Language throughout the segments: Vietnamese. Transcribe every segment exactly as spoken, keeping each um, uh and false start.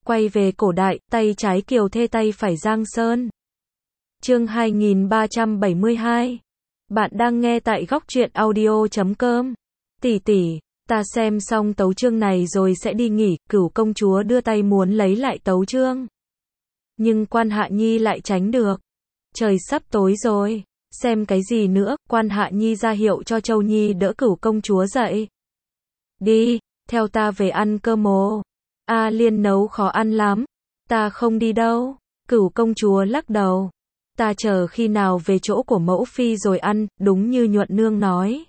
Quay về cổ đại, tay trái Kiều Thê tay phải Giang Sơn. Chương hai nghìn ba trăm bảy mươi hai. Bạn đang nghe tại góc truyện audio chấm com. Tỷ tỷ, ta xem xong tấu chương này rồi sẽ đi nghỉ. Cửu công chúa đưa tay muốn lấy lại tấu chương. Nhưng Quan Hạ Nhi lại tránh được. Trời sắp tối rồi, xem cái gì nữa? Quan Hạ Nhi ra hiệu cho Châu Nhi đỡ Cửu công chúa dậy. Đi, theo ta về ăn cơm ồ. A Liên nấu khó ăn lắm. Ta không đi đâu. Cửu công chúa lắc đầu. Ta chờ khi nào về chỗ của mẫu phi rồi ăn, đúng như Nhuận Nương nói.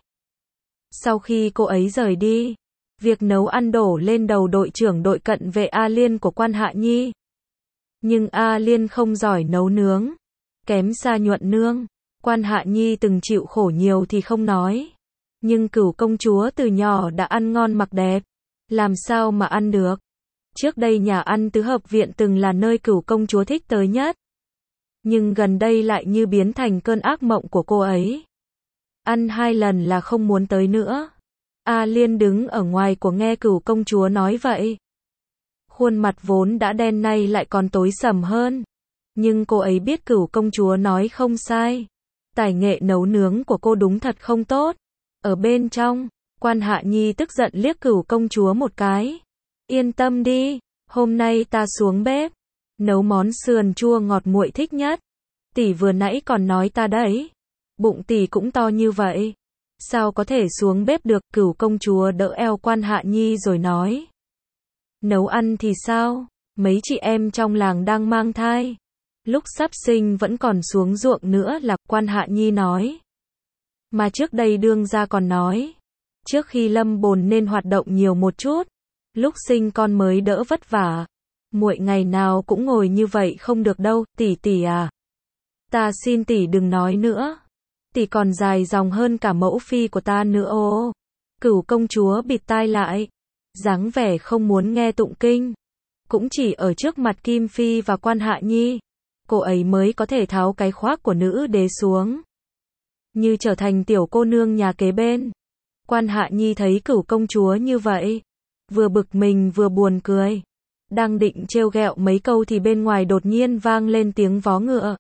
Sau khi cô ấy rời đi, việc nấu ăn đổ lên đầu đội trưởng đội cận vệ A Liên của Quan Hạ Nhi. Nhưng A Liên không giỏi nấu nướng, kém xa Nhuận Nương. Quan Hạ Nhi từng chịu khổ nhiều thì không nói. Nhưng Cửu công chúa từ nhỏ đã ăn ngon mặc đẹp, làm sao mà ăn được. Trước đây nhà ăn tứ hợp viện từng là nơi Cửu công chúa thích tới nhất. Nhưng gần đây lại như biến thành cơn ác mộng của cô ấy. Ăn hai lần là không muốn tới nữa. A Liên đứng ở ngoài của nghe Cửu công chúa nói vậy. Khuôn mặt vốn đã đen nay lại còn tối sầm hơn. Nhưng cô ấy biết Cửu công chúa nói không sai. Tài nghệ nấu nướng của cô đúng thật không tốt. Ở bên trong, Quan Hạ Nhi tức giận liếc Cửu công chúa một cái. Yên tâm đi, hôm nay ta xuống bếp, nấu món sườn chua ngọt muội thích nhất. Tỷ vừa nãy còn nói ta đấy, bụng tỷ cũng to như vậy, sao có thể xuống bếp được? Cửu công chúa đỡ eo Quan Hạ Nhi rồi nói. Nấu ăn thì sao? Mấy chị em trong làng đang mang thai, lúc sắp sinh vẫn còn xuống ruộng nữa là, Quan Hạ Nhi nói. Mà trước đây đương gia còn nói, trước khi lâm bồn nên hoạt động nhiều một chút, lúc sinh con mới đỡ vất vả. Muội ngày nào cũng ngồi như vậy không được đâu, tỷ tỷ à. Ta xin tỷ đừng nói nữa. Tỷ còn dài dòng hơn cả mẫu phi của ta nữa ô. Cửu công chúa bịt tai lại, dáng vẻ không muốn nghe tụng kinh. Cũng chỉ ở trước mặt Kim Phi và Quan Hạ Nhi, cô ấy mới có thể tháo cái khoác của nữ đế xuống, như trở thành tiểu cô nương nhà kế bên. Quan Hạ Nhi thấy Cửu công chúa như vậy, vừa bực mình vừa buồn cười. Đang định trêu ghẹo mấy câu thì bên ngoài đột nhiên vang lên tiếng vó ngựa.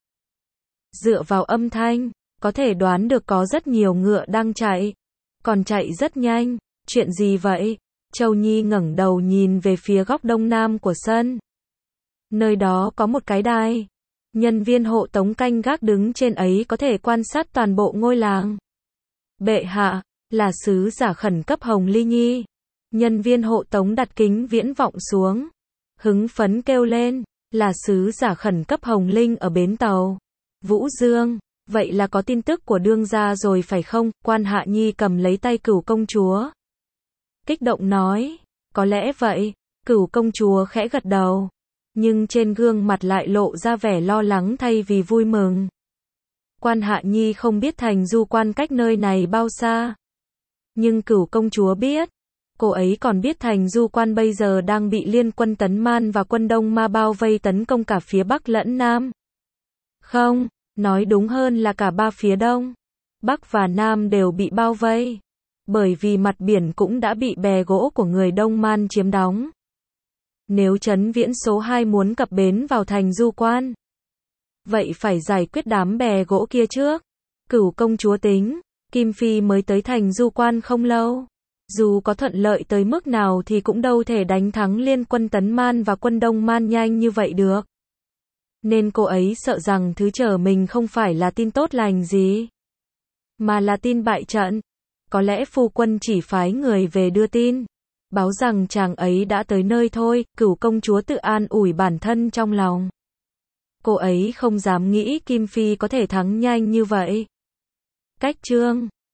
Dựa vào âm thanh, có thể đoán được có rất nhiều ngựa đang chạy, còn chạy rất nhanh. Chuyện gì vậy? Châu Nhi ngẩng đầu nhìn về phía góc đông nam của sân. Nơi đó có một cái đài. Nhân viên hộ tống canh gác đứng trên ấy có thể quan sát toàn bộ ngôi làng. Bệ hạ, là sứ giả khẩn cấp Hồng Ly Nhi. Nhân viên hộ tống đặt kính viễn vọng xuống, hứng phấn kêu lên, là sứ giả khẩn cấp Hồng Linh ở bến tàu Vũ Dương, vậy là có tin tức của đương gia rồi phải không? Quan Hạ Nhi cầm lấy tay Cửu công chúa, kích động nói, có lẽ vậy. Cửu công chúa khẽ gật đầu, nhưng trên gương mặt lại lộ ra vẻ lo lắng thay vì vui mừng. Quan Hạ Nhi không biết thành Du Quan cách nơi này bao xa, nhưng Cửu công chúa biết. Cô ấy còn biết thành Du Quan bây giờ đang bị liên quân Tấn Man và quân Đông Ma bao vây tấn công cả phía Bắc lẫn Nam. Không, nói đúng hơn là cả ba phía Đông, Bắc và Nam đều bị bao vây. Bởi vì mặt biển cũng đã bị bè gỗ của người Đông Man chiếm đóng. Nếu Trấn Viễn số hai muốn cập bến vào thành Du Quan, vậy phải giải quyết đám bè gỗ kia trước. Cửu công chúa tính, Kim Phi mới tới thành Du Quan không lâu. Dù có thuận lợi tới mức nào thì cũng đâu thể đánh thắng liên quân Tấn Man và quân Đông Man nhanh như vậy được. Nên cô ấy sợ rằng thứ chờ mình không phải là tin tốt lành gì, mà là tin bại trận. Có lẽ phu quân chỉ phái người về đưa tin, báo rằng chàng ấy đã tới nơi thôi. Cửu công chúa tự an ủi bản thân trong lòng. Cô ấy không dám nghĩ Kim Phi có thể thắng nhanh như vậy. Cách chương